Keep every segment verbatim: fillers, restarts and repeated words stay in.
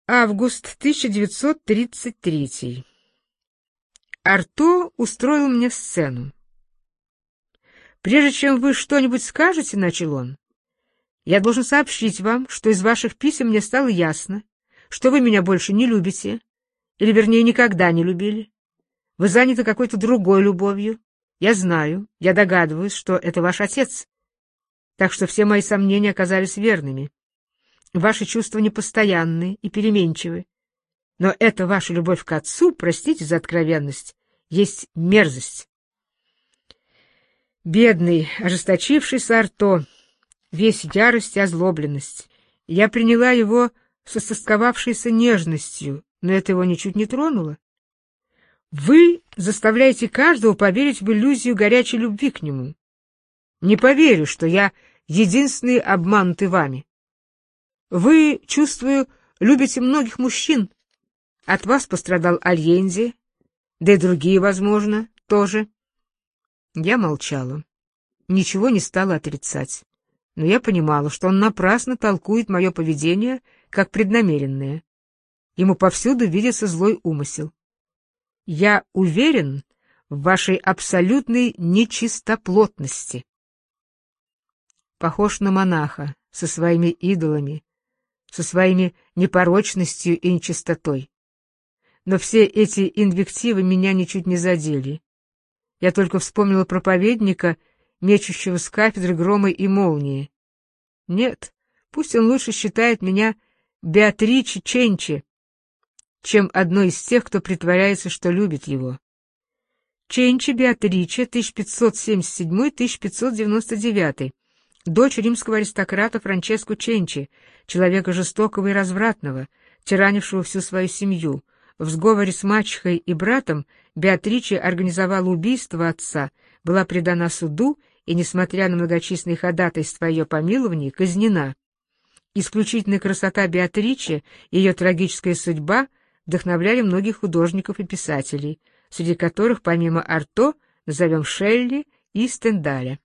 Август тысяча девятьсот тридцать третий. Арто устроил мне сцену. «Прежде чем вы что-нибудь скажете, — начал он, — я должен сообщить вам, что из ваших писем мне стало ясно, что вы меня больше не любите, или, вернее, никогда не любили. Вы заняты какой-то другой любовью. Я знаю, я догадываюсь, что это ваш отец. Так что все мои сомнения оказались верными. Ваши чувства непостоянны и переменчивы. Но эта ваша любовь к отцу, простите за откровенность, есть мерзость». Бедный, ожесточившийся Арто, весь ярость и озлобленность. Я приняла его с истосковавшейся нежностью, но это его ничуть не тронуло. Вы заставляете каждого поверить в иллюзию горячей любви к нему. Не поверю, что я единственный обманутый вами. Вы, чувствую, любите многих мужчин. От вас пострадал Альензи, да и другие, возможно, тоже. Я молчала, ничего не стала отрицать, но я понимала, что он напрасно толкует мое поведение как преднамеренное. Ему повсюду видится злой умысел. Я уверен в вашей абсолютной нечистоплотности. Похож на монаха со своими идолами, со своими непорочностью и нечистотой. Но все эти инвективы меня ничуть не задели. Я только вспомнила проповедника, мечущего с кафедры грома и молнии. Нет, пусть он лучше считает меня Беатриче Ченчи, чем одной из тех, кто притворяется, что любит его. Ченчи Беатриче, тысяча пятьсот семьдесят седьмой — тысяча пятьсот девяносто девятый, дочь римского аристократа Франческо Ченчи, человека жестокого и развратного, тиранившего всю свою семью. В сговоре с мачехой и братом Беатриче организовала убийство отца, была предана суду и, несмотря на многочисленные ходатайства о ее помиловании, казнена. Исключительная красота Беатриче и ее трагическая судьба вдохновляли многих художников и писателей, среди которых, помимо Арто, назовем Шелли и Стендаля.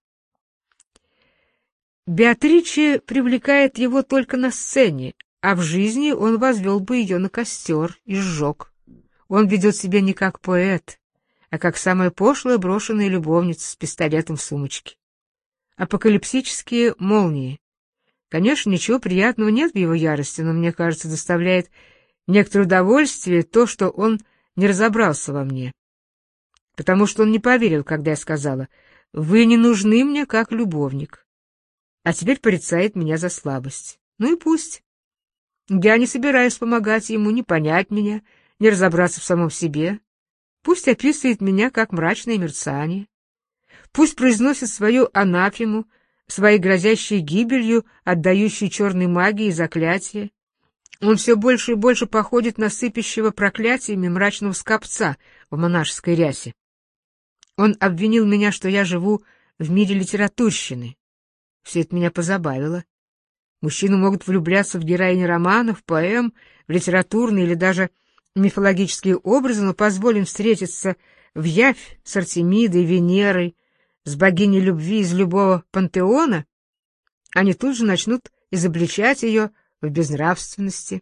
Беатриче привлекает его только на сцене, а в жизни он возвел бы ее на костер и сжег. Он ведет себя не как поэт, а как самая пошлая брошенная любовница с пистолетом в сумочке. Апокалипсические молнии. Конечно, ничего приятного нет в его ярости, но, мне кажется, доставляет некоторое удовольствие то, что он не разобрался во мне. Потому что он не поверил, когда я сказала: «Вы не нужны мне как любовник», а теперь порицает меня за слабость. Ну и пусть. Я не собираюсь помогать ему не понять меня, не разобраться в самом себе. Пусть описывает меня как мрачное мерцание. Пусть произносит свою анафему, свои грозящие гибелью, отдающие черной магии заклятия. Он все больше и больше походит на сыпящего проклятиями мрачного скопца в монашеской рясе. Он обвинил меня, что я живу в мире литературщины. Все это меня позабавило. Мужчины могут влюбляться в героини романов, поэм, в литературные или даже мифологические образы, но позволим встретиться в явь с Артемидой, Венерой, с богиней любви из любого пантеона, они тут же начнут изобличать ее в безнравственности.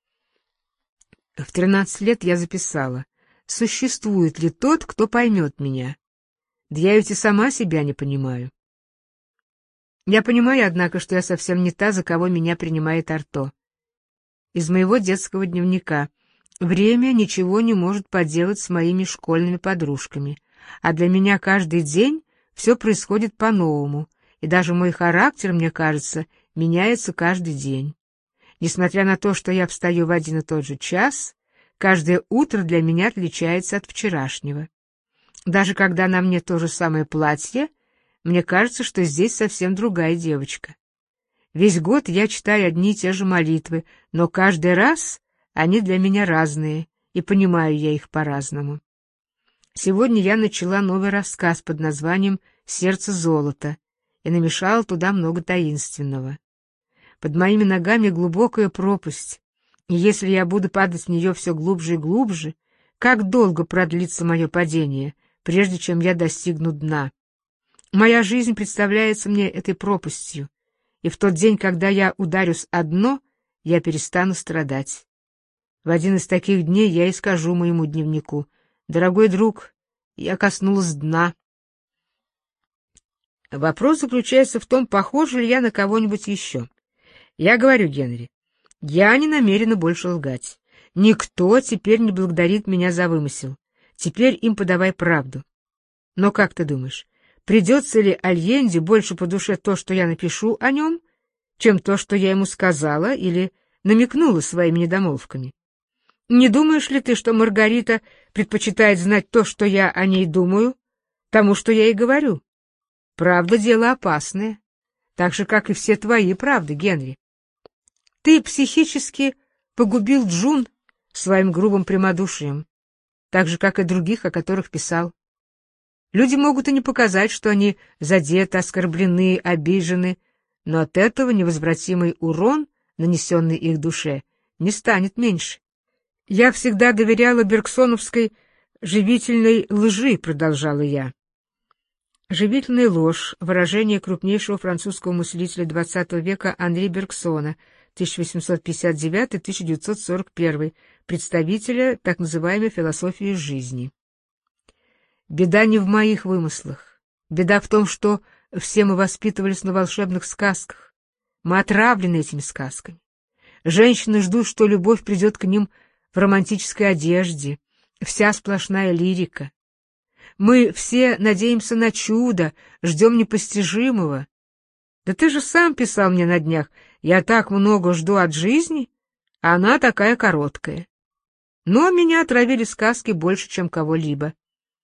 В тринадцать лет я записала: «Существует ли тот, кто поймет меня? Да я ведь и сама себя не понимаю». Я понимаю, однако, что я совсем не та, за кого меня принимает Арто. Из моего детского дневника. Время ничего не может поделать с моими школьными подружками, а для меня каждый день все происходит по-новому, и даже мой характер, мне кажется, меняется каждый день. Несмотря на то, что я встаю в один и тот же час, каждое утро для меня отличается от вчерашнего. Даже когда на мне то же самое платье, мне кажется, что здесь совсем другая девочка. Весь год я читаю одни и те же молитвы, но каждый раз они для меня разные, и понимаю я их по-разному. Сегодня я начала новый рассказ под названием «Сердце золота» и намешала туда много таинственного. Под моими ногами глубокая пропасть, и если я буду падать в нее все глубже и глубже, как долго продлится мое падение, прежде чем я достигну дна? Моя жизнь представляется мне этой пропастью, и в тот день, когда я ударюсь о дно, я перестану страдать. В один из таких дней я и скажу моему дневнику: «Дорогой друг, я коснулась дна». Вопрос заключается в том, похожа ли я на кого-нибудь еще. Я говорю, Генри, я не намерена больше лгать. Никто теперь не благодарит меня за вымысел. Теперь им подавай правду. Но как ты думаешь, придется ли Альенде больше по душе то, что я напишу о нем, чем то, что я ему сказала или намекнула своими недомолвками? Не думаешь ли ты, что Маргарита предпочитает знать то, что я о ней думаю, тому, что я ей говорю? Правда — дело опасное, так же, как и все твои правды, Генри. Ты психически погубил Джун своим грубым прямодушием, так же, как и других, о которых писал. Люди могут и не показать, что они задеты, оскорблены, обижены, но от этого невозвратимый урон, нанесенный их душе, не станет меньше. Я всегда доверяла бергсоновской живительной лжи, продолжала я. Живительная ложь — выражение крупнейшего французского мыслителя двадцатого века Анри Бергсона, тысяча восемьсот пятьдесят девятый — тысяча девятьсот сорок первый, представителя так называемой философии жизни. Беда не в моих вымыслах. Беда в том, что все мы воспитывались на волшебных сказках. Мы отравлены этими сказками. Женщины ждут, что любовь придет к ним в романтической одежде, вся сплошная лирика. Мы все надеемся на чудо, ждем непостижимого. Да ты же сам писал мне на днях: я так много жду от жизни, а она такая короткая. Но меня отравили сказки больше, чем кого-либо.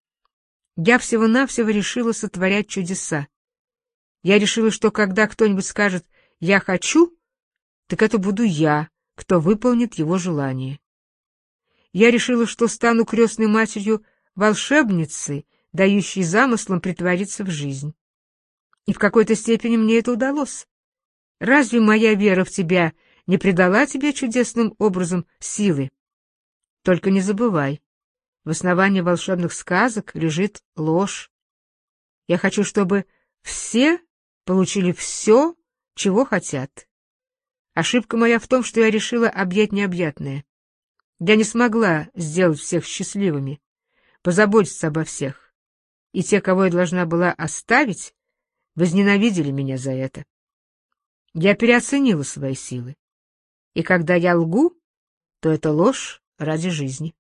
Я всего-навсего решила сотворять чудеса. Я решила, что когда кто-нибудь скажет «я хочу», так это буду я, кто выполнит его желание. Я решила, что стану крестной матерью волшебницы, дающей замыслам притвориться в жизнь. И в какой-то степени мне это удалось. Разве моя вера в тебя не придала тебе чудесным образом силы? Только не забывай, в основании волшебных сказок лежит ложь. Я хочу, чтобы все получили все, чего хотят. Ошибка моя в том, что я решила объять необъятное. Я не смогла сделать всех счастливыми, позаботиться обо всех. И те, кого я должна была оставить, возненавидели меня за это. Я переоценила свои силы. И когда я лгу, то это ложь ради жизни.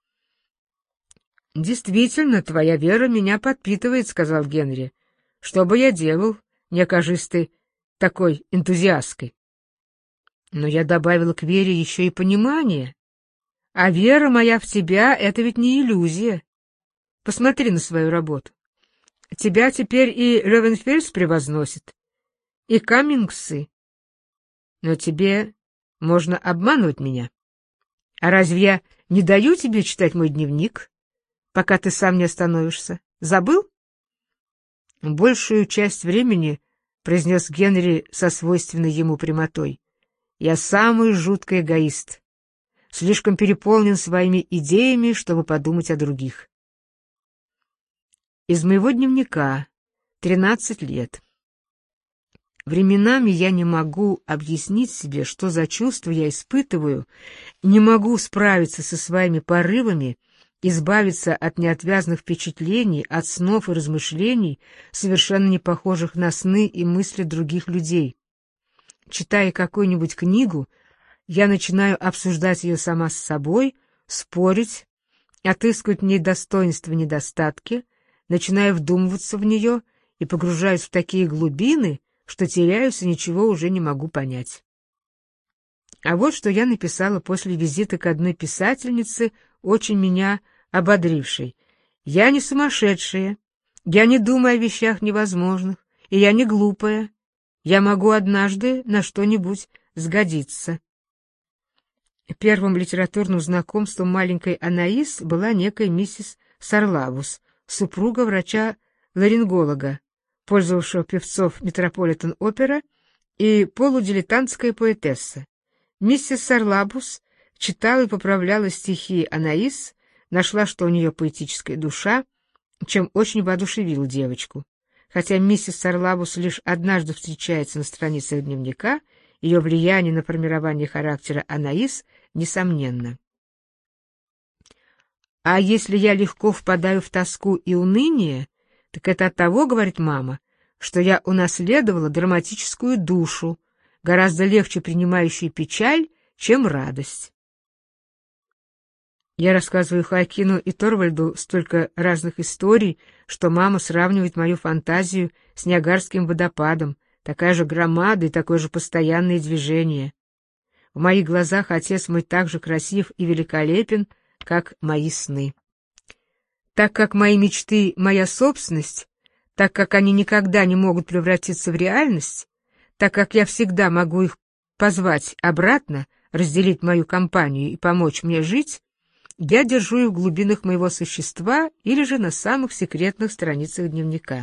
«Действительно, твоя вера меня подпитывает», — сказал Генри. «Что бы я делал, не окажись ты такой энтузиасткой?» Но я добавила к вере еще и понимание. А вера моя в тебя — это ведь не иллюзия. Посмотри на свою работу. Тебя теперь и Левенфельс превозносит, и Каммингсы. Но тебе можно обманывать меня. А разве я не даю тебе читать мой дневник, пока ты сам не остановишься? Забыл? Большую часть времени, — произнес Генри со свойственной ему прямотой, — я самый жуткий эгоист, слишком переполнен своими идеями, чтобы подумать о других. Из моего дневника, тринадцать лет. Временами я не могу объяснить себе, что за чувства я испытываю, не могу справиться со своими порывами, избавиться от неотвязных впечатлений, от снов и размышлений, совершенно не похожих на сны и мысли других людей. Читая какую-нибудь книгу, я начинаю обсуждать ее сама с собой, спорить, отыскивать в ней достоинства и недостатки, начинаю вдумываться в нее и погружаюсь в такие глубины, что теряюсь и ничего уже не могу понять. А вот что я написала после визита к одной писательнице, очень меня ободрившей. «Я не сумасшедшая, я не думаю о вещах невозможных, и я не глупая. Я могу однажды на что-нибудь сгодиться». Первым литературным знакомством маленькой Анаис была некая миссис Сарлавус, супруга врача-ларинголога, пользовавшего певцов Метрополитен-опера, и полудилетантская поэтесса. Миссис Сарлабус читала и поправляла стихи Анаис, нашла, что у нее поэтическая душа, чем очень воодушевила девочку. Хотя миссис Сарлабус лишь однажды встречается на страницах дневника, ее влияние на формирование характера Анаис несомненно. А если я легко впадаю в тоску и уныние, так это от того, говорит мама, что я унаследовала драматическую душу, гораздо легче принимающую печаль, чем радость. Я рассказываю Хоакину и Торвальду столько разных историй, что мама сравнивает мою фантазию с Ниагарским водопадом, такая же громада и такое же постоянное движение. В моих глазах отец мой так же красив и великолепен, как мои сны. Так как мои мечты — моя собственность, так как они никогда не могут превратиться в реальность, так как я всегда могу их позвать обратно, разделить мою компанию и помочь мне жить, я держу их в глубинах моего существа или же на самых секретных страницах дневника.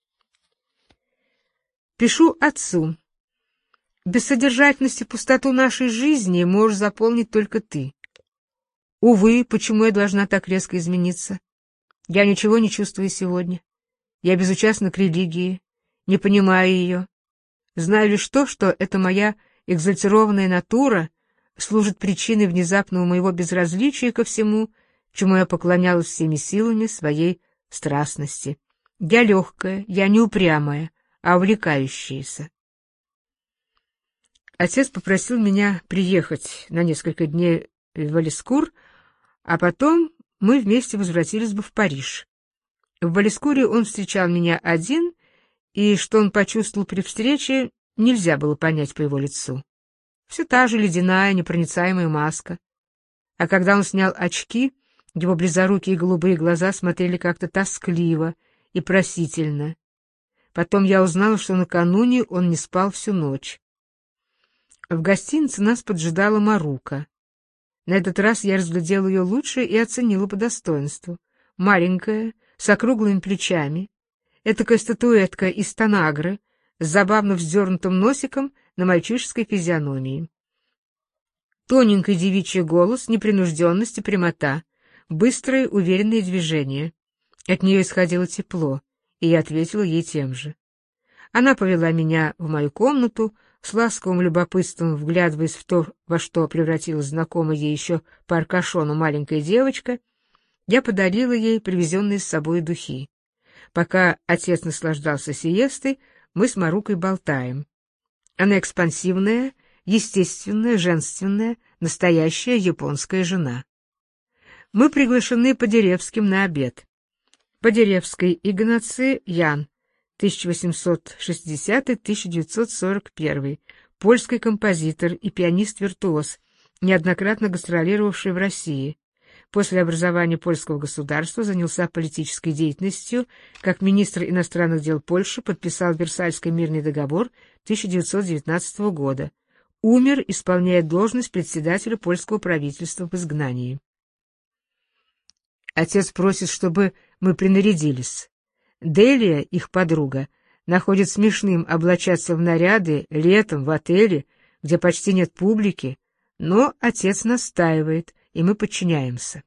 Пишу отцу. Бессодержательность и пустоту нашей жизни можешь заполнить только ты. Увы, почему я должна так резко измениться? Я ничего не чувствую сегодня. Я безучастна к религии, не понимаю ее. Знаю лишь то, что эта моя экзальтированная натура служит причиной внезапного моего безразличия ко всему, чему я поклонялась всеми силами своей страстности. Я легкая, я не упрямая, а увлекающаяся. Отец попросил меня приехать на несколько дней в Валескур, а потом мы вместе возвратились бы в Париж. В Валескуре он встречал меня один, и что он почувствовал при встрече, нельзя было понять по его лицу. Все та же ледяная, непроницаемая маска. А когда он снял очки, его близорукие голубые глаза смотрели как-то тоскливо и просительно. Потом я узнала, что накануне он не спал всю ночь. В гостинице нас поджидала Марука. На этот раз я разглядела ее лучше и оценила по достоинству. Маленькая, с округлыми плечами, этакая статуэтка из Танагры, с забавно вздернутым носиком на мальчишеской физиономии. Тоненький девичий голос, непринужденность и прямота, быстрые, уверенные движения. От нее исходило тепло, и я ответила ей тем же. Она повела меня в мою комнату, с ласковым любопытством вглядываясь в то, во что превратилась знакомая ей еще по Аркашону маленькая девочка. Я подарила ей привезенные с собой духи. Пока отец наслаждался сиестой, мы с Марукой болтаем. Она экспансивная, естественная, женственная, настоящая японская жена. Мы приглашены Подеревским на обед. Подеревский Игнаций Ян, тысяча восемьсот шестидесятый — тысяча девятьсот сорок первый, польский композитор и пианист-виртуоз, неоднократно гастролировавший в России. После образования польского государства занялся политической деятельностью, как министр иностранных дел Польши подписал Версальский мирный договор тысяча девятьсот девятнадцатого года. Умер, исполняя должность председателя польского правительства в изгнании. Отец просит, чтобы мы принарядились. Делия, их подруга, находит смешным облачаться в наряды летом в отеле, где почти нет публики, но отец настаивает, и мы подчиняемся.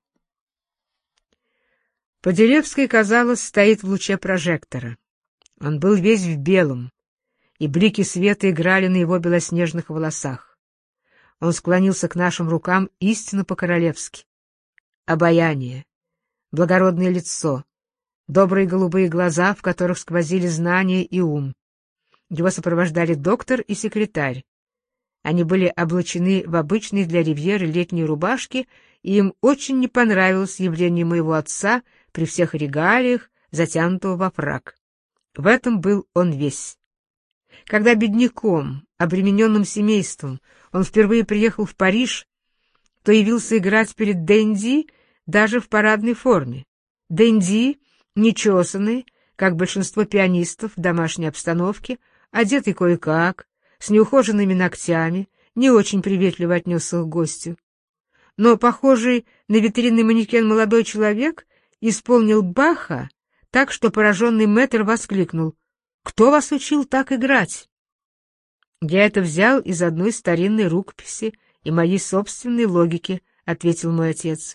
Подеревский, казалось, стоит в луче прожектора. Он был весь в белом, и блики света играли на его белоснежных волосах. Он склонился к нашим рукам истинно по-королевски. Обаяние, благородное лицо, добрые голубые глаза, в которых сквозили знания и ум. Его сопровождали доктор и секретарь. Они были облачены в обычные для ривьеры летние рубашки, и им очень не понравилось явление моего отца при всех регалиях, затянутого во фрак. В этом был он весь. Когда бедняком, обремененным семейством, он впервые приехал в Париж, то явился играть перед Дэнди даже в парадной форме. Дэнди, нечесанный, как большинство пианистов в домашней обстановке, одетый кое-как, с неухоженными ногтями, не очень приветливо отнесся к гостю. Но похожий на витринный манекен молодой человек исполнил Баха так, что пораженный мэтр воскликнул: «Кто вас учил так играть?» «Я это взял из одной старинной рукописи и моей собственной логики», — ответил мой отец.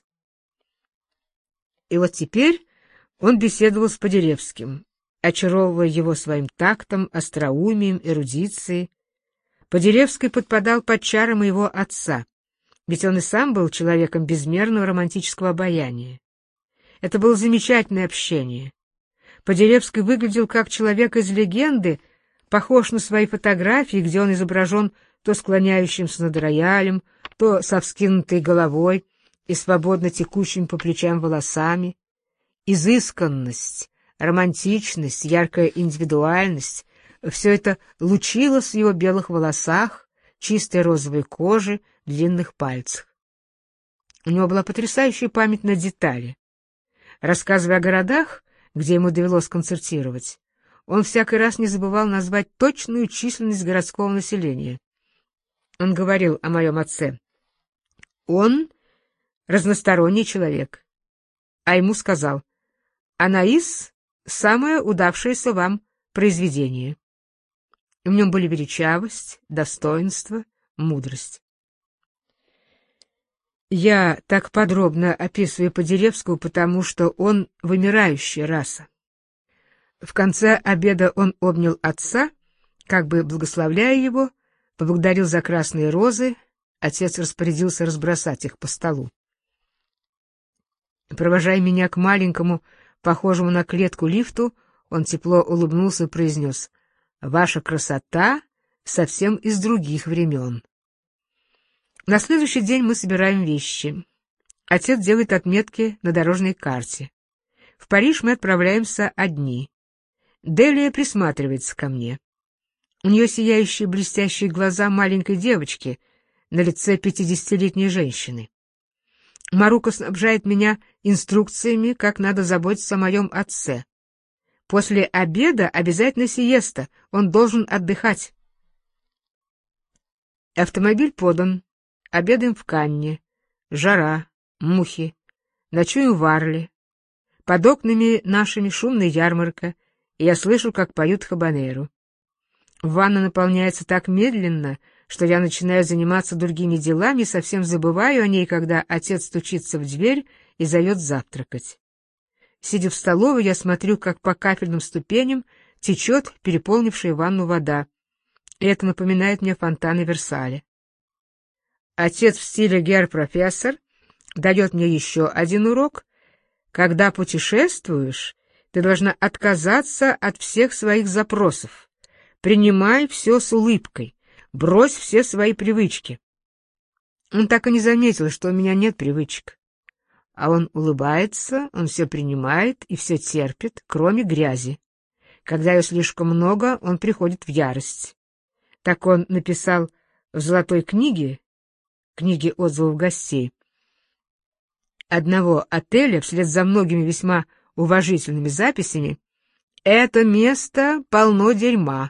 И вот теперь он беседовал с Подеревским, очаровывая его своим тактом, остроумием, эрудицией. Подеревский подпадал под чары моего отца, ведь он и сам был человеком безмерного романтического обаяния. Это было замечательное общение. Подеревский выглядел как человек из легенды, похож на свои фотографии, где он изображен то склоняющимся над роялем, то со вскинутой головой и свободно текущими по плечам волосами. Изысканность, романтичность, яркая индивидуальность — все это лучилось в его белых волосах, чистой розовой коже, длинных пальцах. У него была потрясающая память на детали. Рассказывая о городах, где ему довелось концертировать, он всякий раз не забывал назвать точную численность городского населения. Он говорил о моем отце. Он разносторонний человек. А ему сказал: «Анаис — самое удавшееся вам произведение». В нем были величавость, достоинство, мудрость. Я так подробно описываю Подеревского, потому что он вымирающая раса. В конце обеда он обнял отца, как бы благословляя его, поблагодарил за красные розы. Отец распорядился разбросать их по столу. Провожая меня к маленькому, похожему на клетку лифту, он тепло улыбнулся и произнес: «Ваша красота совсем из других времен». На следующий день мы собираем вещи. Отец делает отметки на дорожной карте. В Париж мы отправляемся одни. Делия присматривается ко мне. У нее сияющие блестящие глаза маленькой девочки на лице пятидесятилетней женщины. Марука снабжает меня инструкциями, как надо заботиться о моем отце. После обеда обязательно сиеста, он должен отдыхать. Автомобиль подан. Обедаем в Канне. Жара, мухи. Ночуем в Арле. Под окнами нашими шумная ярмарка, и я слышу, как поют хабанеру. Ванна наполняется так медленно, что я начинаю заниматься другими делами и совсем забываю о ней, когда отец стучится в дверь и зовет завтракать. Сидя в столовой, я смотрю, как по кафельным ступеням течет переполнившая ванну вода, и это напоминает мне фонтаны Версаля. Отец в стиле герр-профессор дает мне еще один урок. Когда путешествуешь, ты должна отказаться от всех своих запросов. Принимай все с улыбкой, брось все свои привычки. Он так и не заметил, что у меня нет привычек. А он улыбается, он все принимает и все терпит, кроме грязи. Когда ее слишком много, он приходит в ярость. Так он написал в «Золотой книге», книге отзывов гостей, одного отеля, вслед за многими весьма уважительными записями: «Это место полно дерьма».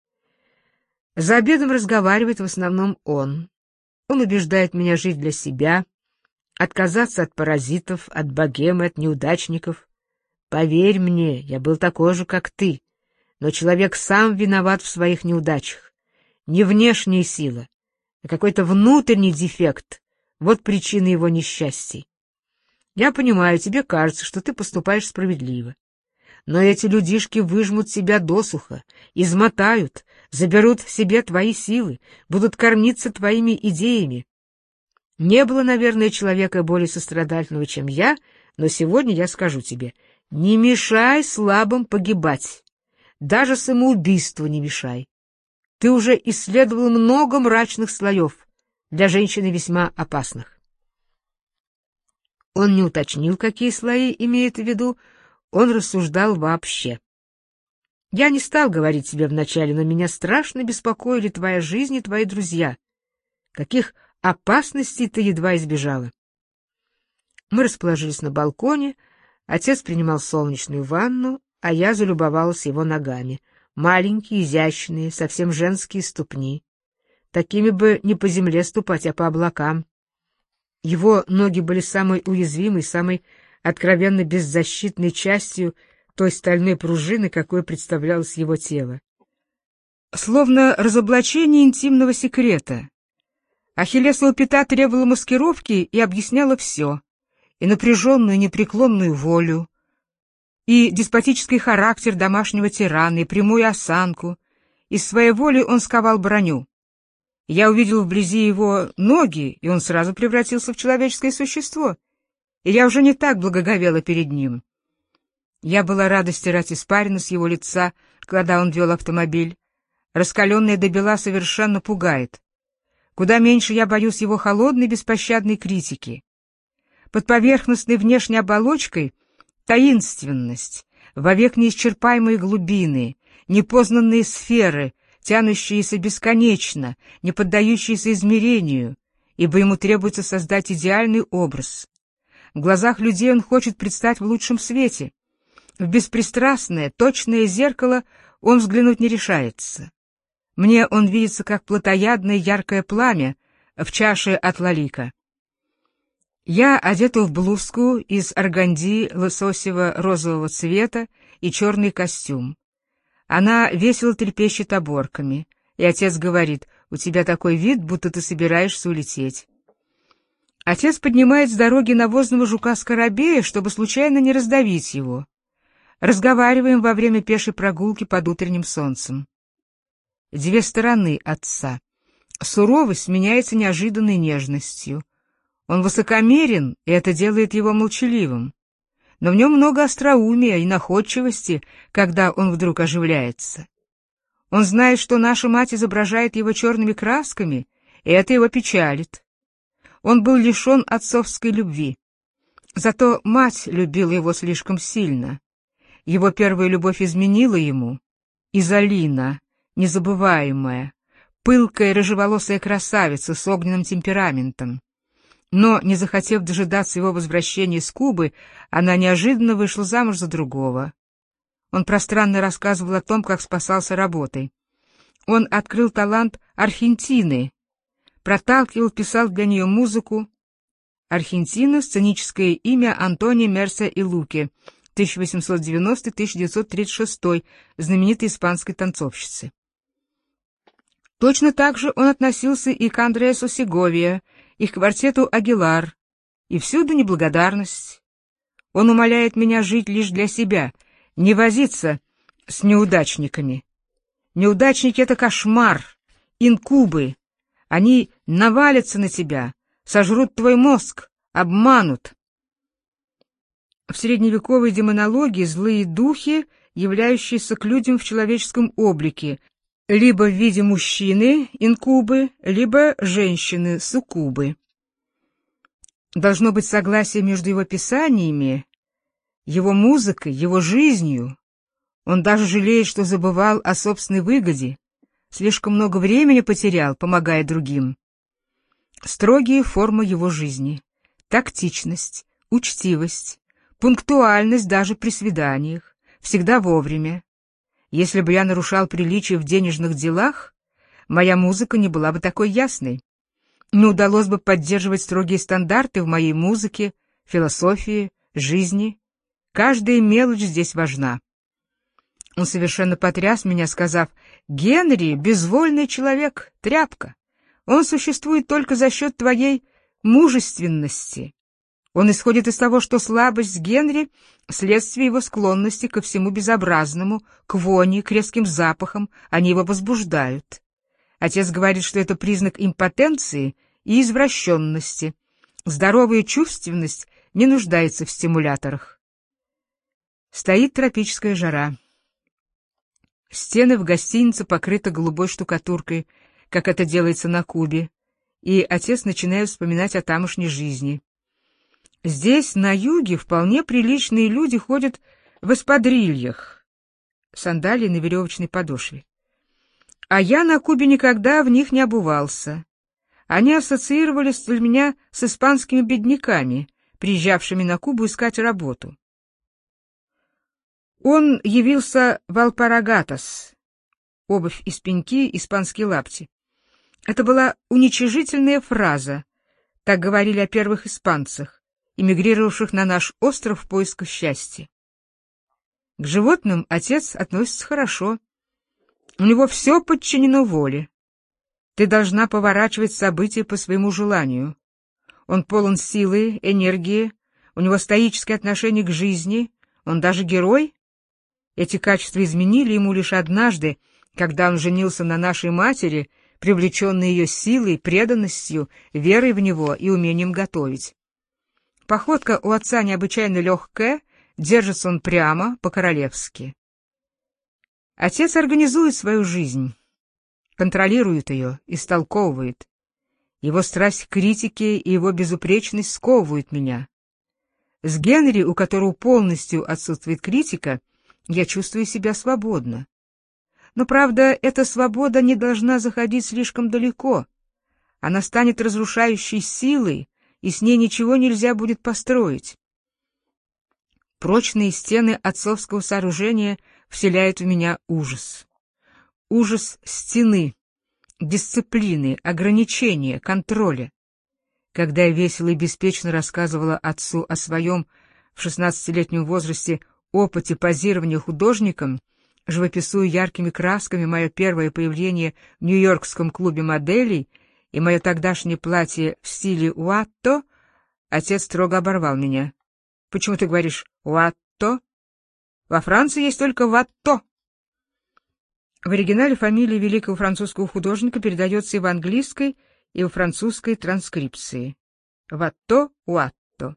За обедом разговаривает в основном он. Он убеждает меня жить для себя, отказаться от паразитов, от богемы, от неудачников. Поверь мне, я был такой же, как ты, но человек сам виноват в своих неудачах. Не внешняя сила, а какой-то внутренний дефект — вот причина его несчастий. Я понимаю, тебе кажется, что ты поступаешь справедливо. Но эти людишки выжмут себя досуха, измотают, заберут в себе твои силы, будут кормиться твоими идеями. Не было, наверное, человека более сострадательного, чем я, но сегодня я скажу тебе: не мешай слабым погибать, даже самоубийству не мешай. Ты уже исследовал много мрачных слоев, для женщины весьма опасных. Он не уточнил, какие слои имеет в виду, он рассуждал вообще. Я не стал говорить тебе вначале, но меня страшно беспокоили твоя жизнь и твои друзья. Каких опасностей ты едва избежала. Мы расположились на балконе, отец принимал солнечную ванну, а я залюбовалась его ногами. Маленькие, изящные, совсем женские ступни. Такими бы не по земле ступать, а по облакам. Его ноги были самой уязвимой, самой откровенно беззащитной частью той стальной пружины, какой представлялось его тело. Словно разоблачение интимного секрета. Ахиллесова пята требовала маскировки и объясняла все: и напряженную непреклонную волю, и деспотический характер домашнего тирана, и прямую осанку. Из своей воли он сковал броню. Я увидел вблизи его ноги, и он сразу превратился в человеческое существо. и я уже не так благоговела перед ним. Я была рада стирать испарину с его лица, когда он вел автомобиль. Раскаленная до бела совершенно пугает. Куда меньше я боюсь его холодной, беспощадной критики. Под поверхностной внешней оболочкой таинственность, вовек неисчерпаемые глубины, непознанные сферы, тянущиеся бесконечно, не поддающиеся измерению, ибо ему требуется создать идеальный образ. В глазах людей он хочет предстать в лучшем свете. В беспристрастное, точное зеркало он взглянуть не решается. Мне он видится как плотоядное яркое пламя в чаше от лалика. Я одета в блузку из органди лососево-розового цвета и черный костюм. Она весело трепещет оборками, и отец говорит: «У тебя такой вид, будто ты собираешься улететь». Отец поднимает с дороги навозного жука-скоробея, чтобы случайно не раздавить его. Разговариваем во время пешей прогулки под утренним солнцем. Две стороны отца. Суровость сменяется неожиданной нежностью. Он высокомерен, и это делает его молчаливым. Но в нем много остроумия и находчивости, когда он вдруг оживляется. Он знает, что наша мать изображает его черными красками, и это его печалит. Он был лишен отцовской любви. Зато мать любила его слишком сильно. Его первая любовь изменила ему. Изолина, незабываемая, пылкая рыжеволосая красавица с огненным темпераментом. Но, не захотев дожидаться его возвращения из Кубы, она неожиданно вышла замуж за другого. Он пространно рассказывал о том, как спасался работой. Он открыл талант Аргентины, проталкивал, писал для нее музыку. Аргентина — сценическое имя Антонио Мерса и Луке, тысяча восемьсот девяностый — тысяча девятьсот тридцать шестой, знаменитой испанской танцовщицы. Точно так же он относился и к Андреасу Сеговия, и к квартету Агилар, и всюду неблагодарность. Он умоляет меня жить лишь для себя, не возиться с неудачниками. Неудачники — это кошмар, инкубы. Они навалятся на тебя, сожрут твой мозг, обманут. В средневековой демонологии злые духи, являющиеся к людям в человеческом облике, либо в виде мужчины, инкубы, либо женщины, суккубы. Должно быть согласие между его писаниями, его музыкой, его жизнью. Он даже жалеет, что забывал о собственной выгоде, слишком много времени потерял, помогая другим. Строгие формы его жизни, тактичность, учтивость, пунктуальность даже при свиданиях, всегда вовремя. Если бы я нарушал приличия в денежных делах, моя музыка не была бы такой ясной. Не удалось бы поддерживать строгие стандарты в моей музыке, философии, жизни. Каждая мелочь здесь важна. Он совершенно потряс меня, сказав: «Генри — безвольный человек, тряпка. Он существует только за счет твоей мужественности». Он исходит из того, что слабость Генри — следствие его склонности ко всему безобразному, к вони, к резким запахам, они его возбуждают. Отец говорит, что это признак импотенции и извращенности. Здоровая чувственность не нуждается в стимуляторах. Стоит тропическая жара. Стены в гостинице покрыты голубой штукатуркой, как это делается на Кубе, и отец начинает вспоминать о тамошней жизни. Здесь, на юге, вполне приличные люди ходят в эспадрильях, сандалии на веревочной подошве. А я на Кубе никогда в них не обувался. Они ассоциировались для меня с испанскими бедняками, приезжавшими на Кубу искать работу. Он явился в Алпарагатас, обувь из пеньки, испанские лапти. Это была уничижительная фраза, так говорили о первых испанцах, эмигрировавших на наш остров в поисках счастья. К животным отец относится хорошо. У него все подчинено воле. Ты должна поворачивать события по своему желанию. Он полон силы, энергии, у него стоическое отношение к жизни, он даже герой. Эти качества изменили ему лишь однажды, когда он женился на нашей матери, привлеченной ее силой, преданностью, верой в него и умением готовить. Походка у отца необычайно легкая, держится он прямо, по-королевски. Отец организует свою жизнь, контролирует ее, истолковывает. Его страсть к критике и его безупречность сковывают меня. С Генри, у которого полностью отсутствует критика, я чувствую себя свободно. Но, правда, эта свобода не должна заходить слишком далеко. Она станет разрушающей силой, и с ней ничего нельзя будет построить. Прочные стены отцовского сооружения вселяют в меня ужас. Ужас стены, дисциплины, ограничения, контроля. Когда я весело и беспечно рассказывала отцу о своем в шестнадцатилетнем возрасте опыте позирования художником, живописуя яркими красками мое первое появление в Нью-Йоркском клубе моделей и мое тогдашнее платье в стиле уатто, отец строго оборвал меня. «Почему ты говоришь уатто? Во Франции есть только ватто». В оригинале фамилия великого французского художника передается и в английской, и во французской транскрипции. Ватто, уатто.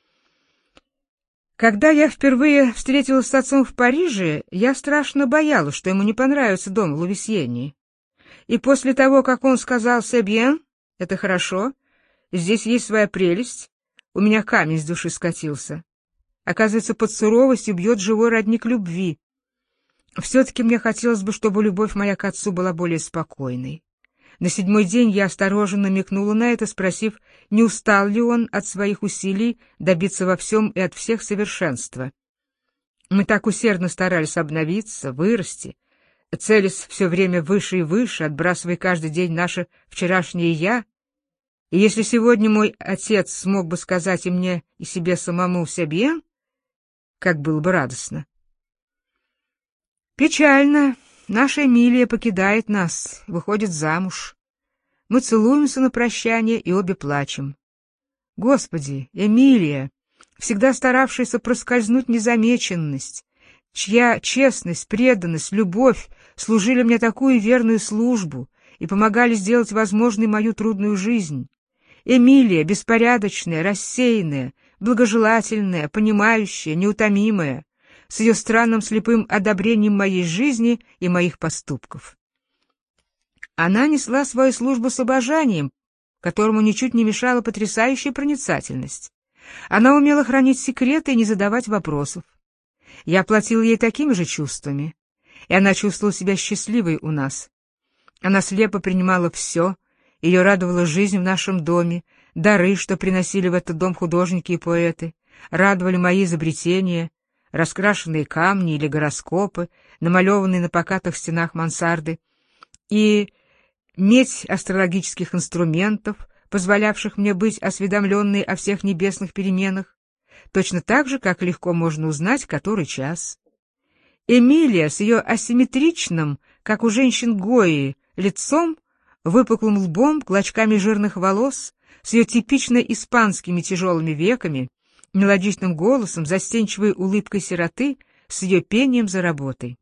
Когда я впервые встретилась с отцом в Париже, я страшно боялась, что ему не понравится дом в Лувисьене. И после того, как он сказал «c'est bien», это хорошо, здесь есть своя прелесть, у меня камень с души скатился. Оказывается, под суровостью бьет живой родник любви. Все-таки мне хотелось бы, чтобы любовь моя к отцу была более спокойной. На седьмой день я осторожно намекнула на это, спросив, не устал ли он от своих усилий добиться во всем и от всех совершенства. Мы так усердно старались обновиться, вырасти, целясь все время выше и выше, отбрасывая каждый день наше вчерашнее «я». И если сегодня мой отец смог бы сказать и мне, и себе самому «c'est bien», как было бы радостно. Печально. Наша Эмилия покидает нас, выходит замуж. Мы целуемся на прощание и обе плачем. Господи, Эмилия, всегда старавшаяся проскользнуть незамеченность, чья честность, преданность, любовь служили мне такую верную службу и помогали сделать возможной мою трудную жизнь. Эмилия, беспорядочная, рассеянная, благожелательная, понимающая, неутомимая, с ее странным слепым одобрением моей жизни и моих поступков. Она несла свою службу с обожанием, которому ничуть не мешала потрясающая проницательность. Она умела хранить секреты и не задавать вопросов. Я платил ей такими же чувствами, и она чувствовала себя счастливой у нас. Она слепо принимала все, ее радовала жизнь в нашем доме, дары, что приносили в этот дом художники и поэты, радовали мои изобретения, раскрашенные камни или гороскопы, намалеванные на покатых стенах мансарды, и медь астрологических инструментов, позволявших мне быть осведомленной о всех небесных переменах, точно так же, как легко можно узнать, который час. Эмилия с ее асимметричным, как у женщин Гои, лицом, выпуклым лбом, клочками жирных волос, с ее типично испанскими тяжелыми веками, мелодичным голосом, застенчивой улыбкой сироты, с ее пением за работой.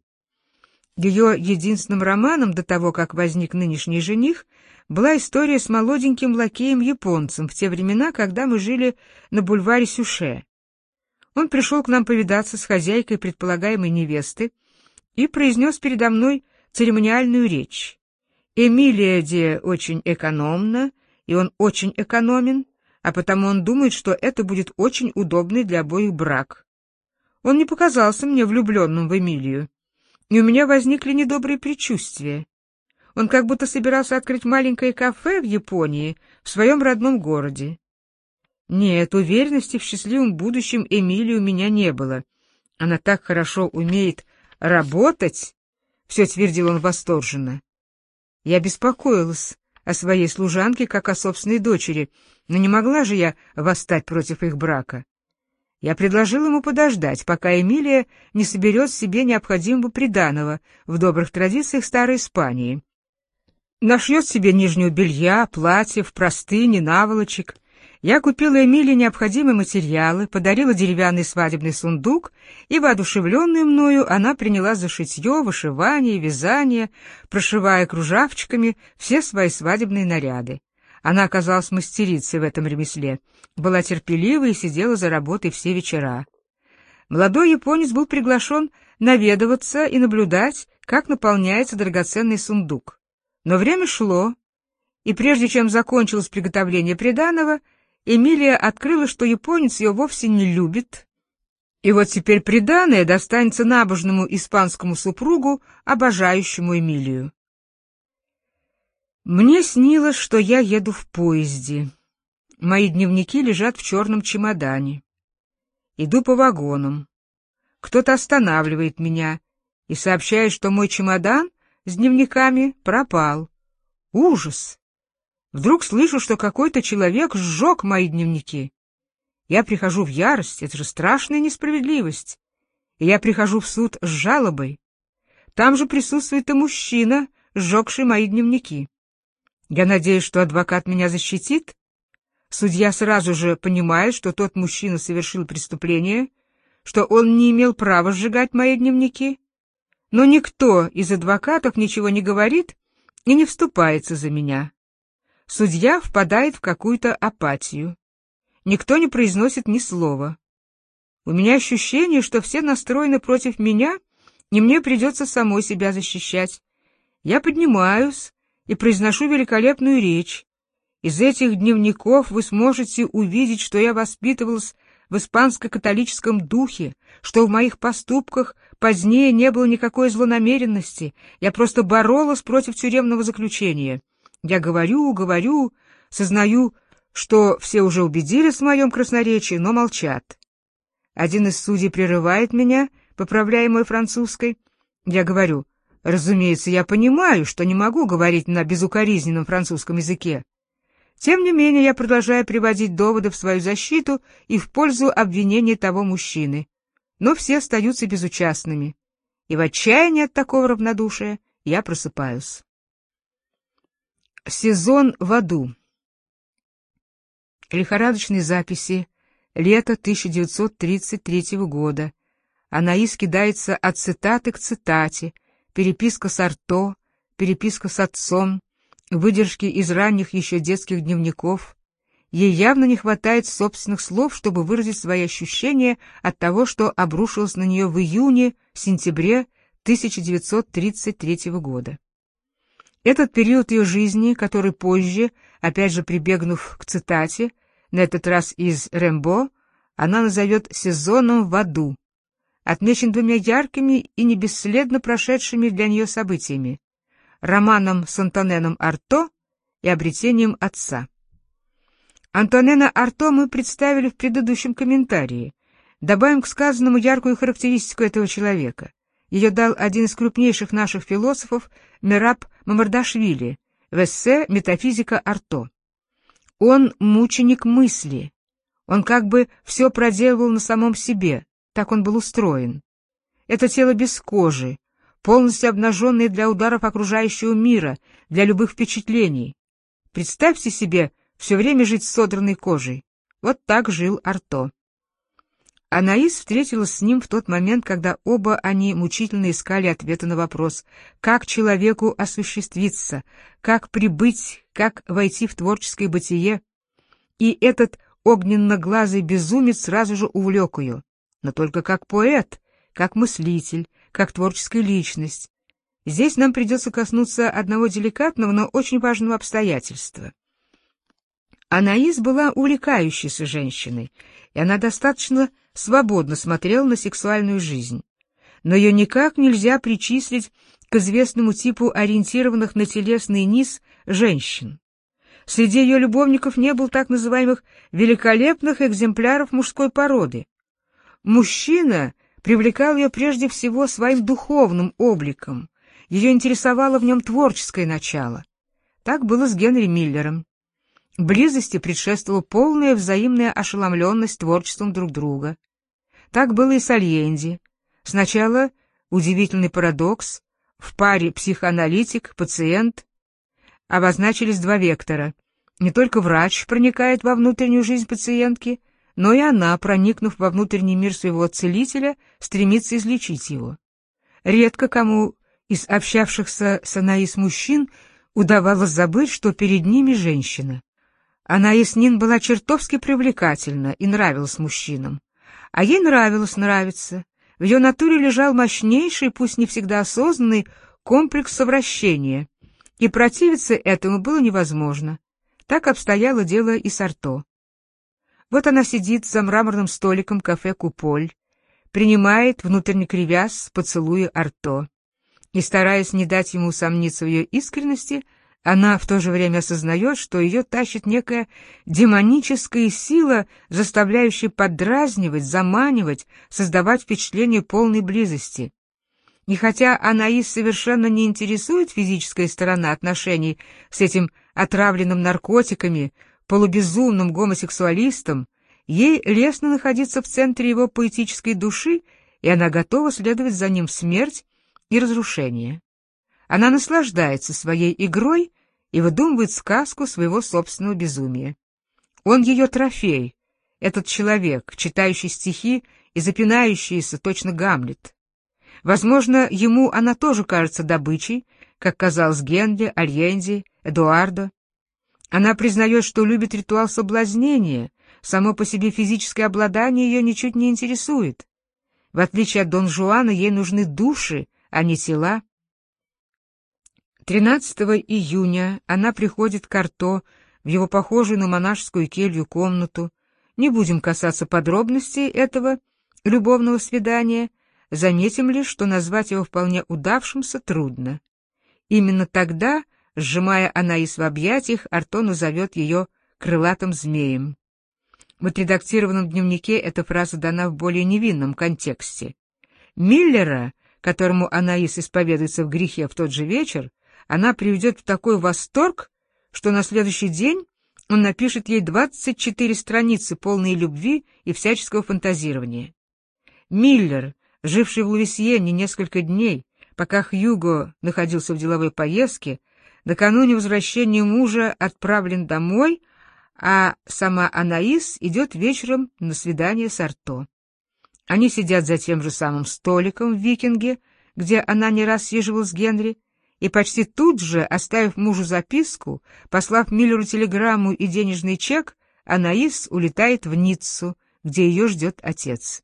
Ее единственным романом до того, как возник нынешний жених, была история с молоденьким лакеем-японцем в те времена, когда мы жили на бульваре Сюше. Он пришел к нам повидаться с хозяйкой предполагаемой невесты и произнес передо мной церемониальную речь. Эмилия де очень экономна, и он очень экономен, а потому он думает, что это будет очень удобный для обоих брак. Он не показался мне влюбленным в Эмилию, и у меня возникли недобрые предчувствия. Он как будто собирался открыть маленькое кафе в Японии, в своем родном городе. Нет, уверенности в счастливом будущем Эмилии у меня не было. Она так хорошо умеет работать, все твердил он восторженно. Я беспокоилась о своей служанке, как о собственной дочери, но не могла же я восстать против их брака. Я предложил ему подождать, пока Эмилия не соберет себе необходимого приданого в добрых традициях старой Испании. Нашьет себе нижнего белья, платьев, простыни, наволочек. Я купила Эмилии необходимые материалы, подарила деревянный свадебный сундук, и, воодушевленная мною, она принялась за шитье, вышивание, вязание, прошивая кружавчиками все свои свадебные наряды. Она оказалась мастерицей в этом ремесле, была терпелива и сидела за работой все вечера. Молодой японец был приглашен наведываться и наблюдать, как наполняется драгоценный сундук. Но время шло, и прежде чем закончилось приготовление приданого, Эмилия открыла, что японец ее вовсе не любит, и вот теперь приданое достанется набожному испанскому супругу, обожающему Эмилию. Мне снилось, что я еду в поезде. Мои дневники лежат в черном чемодане. Иду по вагонам. Кто-то останавливает меня и сообщает, что мой чемодан с дневниками пропал. Ужас! Вдруг слышу, что какой-то человек сжег мои дневники. Я прихожу в ярость, это же страшная несправедливость. И я прихожу в суд с жалобой. Там же присутствует и мужчина, сжегший мои дневники. Я надеюсь, что адвокат меня защитит. Судья сразу же понимает, что тот мужчина совершил преступление, что он не имел права сжигать мои дневники. Но никто из адвокатов ничего не говорит и не вступается за меня. Судья впадает в какую-то апатию. Никто не произносит ни слова. У меня ощущение, что все настроены против меня, и мне придется самой себя защищать. Я поднимаюсь и произношу великолепную речь. Из этих дневников вы сможете увидеть, что я воспитывалась в испанско-католическом духе, что в моих поступках позднее не было никакой злонамеренности, я просто боролась против тюремного заключения. Я говорю, говорю, сознаю, что все уже убедились в моем красноречии, но молчат. Один из судей прерывает меня, поправляя мой французской. Я говорю: разумеется, я понимаю, что не могу говорить на безукоризненном французском языке. Тем не менее, я продолжаю приводить доводы в свою защиту и в пользу обвинения того мужчины. Но все остаются безучастными. И в отчаянии от такого равнодушия я просыпаюсь. Сезон в аду. Лихорадочные записи. Лето тысяча девятьсот тридцать третьего года. Анаис кидается от цитаты к цитате. Переписка с Арто, переписка с отцом, выдержки из ранних еще детских дневников. Ей явно не хватает собственных слов, чтобы выразить свои ощущения от того, что обрушилось на нее в июне-сентябре тысяча девятьсот тридцать третьего года. Этот период ее жизни, который позже, опять же прибегнув к цитате, на этот раз из Рембо, она назовет «сезоном в аду», отмечен двумя яркими и не бесследно прошедшими для нее событиями — романом с Антоненом Арто и обретением отца. Антонена Арто мы представили в предыдущем комментарии. Добавим к сказанному яркую характеристику этого человека. Ее дал один из крупнейших наших философов Мераб Мамардашвили в эссе «Метафизика Арто». Он мученик мысли. Он как бы все проделывал на самом себе, так он был устроен. Это тело без кожи, полностью обнаженное для ударов окружающего мира, для любых впечатлений. Представьте себе все время жить с содранной кожей. Вот так жил Арто. Анаис встретилась с ним в тот момент, когда оба они мучительно искали ответа на вопрос, как человеку осуществиться, как прибыть, как войти в творческое бытие. И этот огненно-глазый безумец сразу же увлек ее, но только как поэт, как мыслитель, как творческая личность. Здесь нам придется коснуться одного деликатного, но очень важного обстоятельства. Анаис была увлекающейся женщиной, и она достаточно свободно смотрела на сексуальную жизнь. Но ее никак нельзя причислить к известному типу ориентированных на телесный низ женщин. Среди ее любовников не было так называемых великолепных экземпляров мужской породы. Мужчина привлекал ее прежде всего своим духовным обликом, ее интересовало в нем творческое начало. Так было с Генри Миллером. Близости предшествовала полная взаимная ошеломленность творчеством друг друга. Так было и с Альенди. Сначала удивительный парадокс, в паре психоаналитик-пациент. Обозначились два вектора. Не только врач проникает во внутреннюю жизнь пациентки, но и она, проникнув во внутренний мир своего целителя, стремится излечить его. Редко кому из общавшихся с Анаис мужчин удавалось забыть, что перед ними женщина. Анаис Нин была чертовски привлекательна и нравилась мужчинам. А ей нравилось нравиться. В ее натуре лежал мощнейший, пусть не всегда осознанный, комплекс совращения, и противиться этому было невозможно. Так обстояло дело и с Арто. Вот она сидит за мраморным столиком кафе «Куполь», принимает, внутренне кривясь, поцелуи Арто. И, стараясь не дать ему усомниться в ее искренности, она в то же время осознает, что ее тащит некая демоническая сила, заставляющая поддразнивать, заманивать, создавать впечатление полной близости. И хотя Анаис совершенно не интересует физическая сторона отношений с этим отравленным наркотиками, полубезумным гомосексуалистом, ей лестно находиться в центре его поэтической души, и она готова следовать за ним в смерть и разрушение. Она наслаждается своей игрой и выдумывает сказку своего собственного безумия. Он ее трофей, этот человек, читающий стихи и запинающийся, точно Гамлет. Возможно, ему она тоже кажется добычей, как казалось Генри, Альенди, Эдуардо. Она признает, что любит ритуал соблазнения, само по себе физическое обладание ее ничуть не интересует. В отличие от Дон Жуана, ей нужны души, а не тела. тринадцатого июня она приходит к Арто в его похожую на монашескую келью комнату. Не будем касаться подробностей этого любовного свидания, заметим лишь, что назвать его вполне удавшимся трудно. Именно тогда, сжимая Анаис в объятиях, Арто назовет ее крылатым змеем. В отредактированном дневнике эта фраза дана в более невинном контексте. Миллера, которому Анаис исповедуется в грехе в тот же вечер, она приведет в такой восторг, что на следующий день он напишет ей двадцать четыре страницы, полные любви и всяческого фантазирования. Миллер, живший в Луисьене несколько дней, пока Хьюго находился в деловой поездке, накануне возвращения мужа отправлен домой, а сама Анаис идет вечером на свидание с Арто. Они сидят за тем же самым столиком в «Викинге», где она не раз съезживала с Генри, и почти тут же, оставив мужу записку, послав Миллеру телеграмму и денежный чек, Анаис улетает в Ниццу, где ее ждет отец.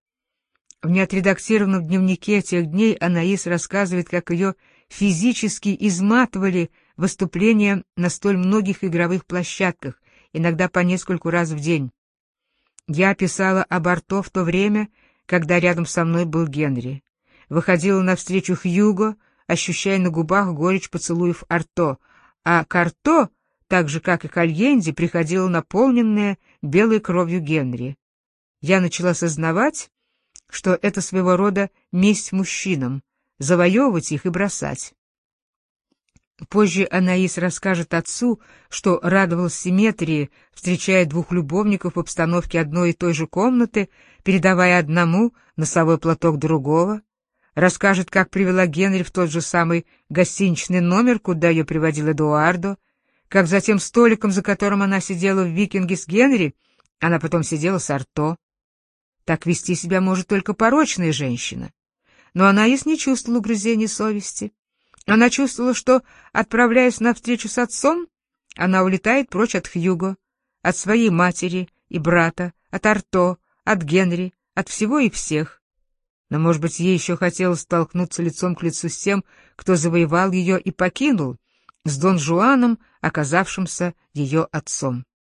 В неотредактированном дневнике тех дней Анаис рассказывает, как ее физически изматывали выступления на столь многих игровых площадках, иногда по нескольку раз в день. Я писала об Арто в то время, когда рядом со мной был Генри. Выходила навстречу Хьюго, ощущая на губах горечь поцелуев Арто, а к Арто, так же, как и к Альенде, приходила наполненная белой кровью Генри. Я начала сознавать, что это своего рода месть мужчинам, завоевывать их и бросать. Позже Анаис расскажет отцу, что радовалась симметрии, встречая двух любовников в обстановке одной и той же комнаты, передавая одному носовой платок другого. Расскажет, как привела Генри в тот же самый гостиничный номер, куда ее приводил Эдуардо, как за тем столиком, за которым она сидела в «Викинге» с Генри, она потом сидела с Арто. Так вести себя может только порочная женщина. Но Анаис не чувствовала угрызений совести. Она чувствовала, что, отправляясь на встречу с отцом, она улетает прочь от Хьюго, от своей матери и брата, от Арто, от Генри, от всего и всех. Но, может быть, ей еще хотелось столкнуться лицом к лицу с тем, кто завоевал ее и покинул, с Дон Жуаном, оказавшимся ее отцом.